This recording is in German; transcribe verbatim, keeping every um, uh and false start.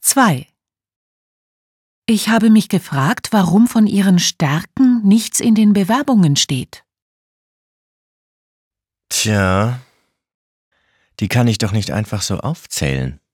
zwei. Ich habe mich gefragt, warum von Ihren Stärken nichts in den Bewerbungen steht. Tja, die kann ich doch nicht einfach so aufzählen.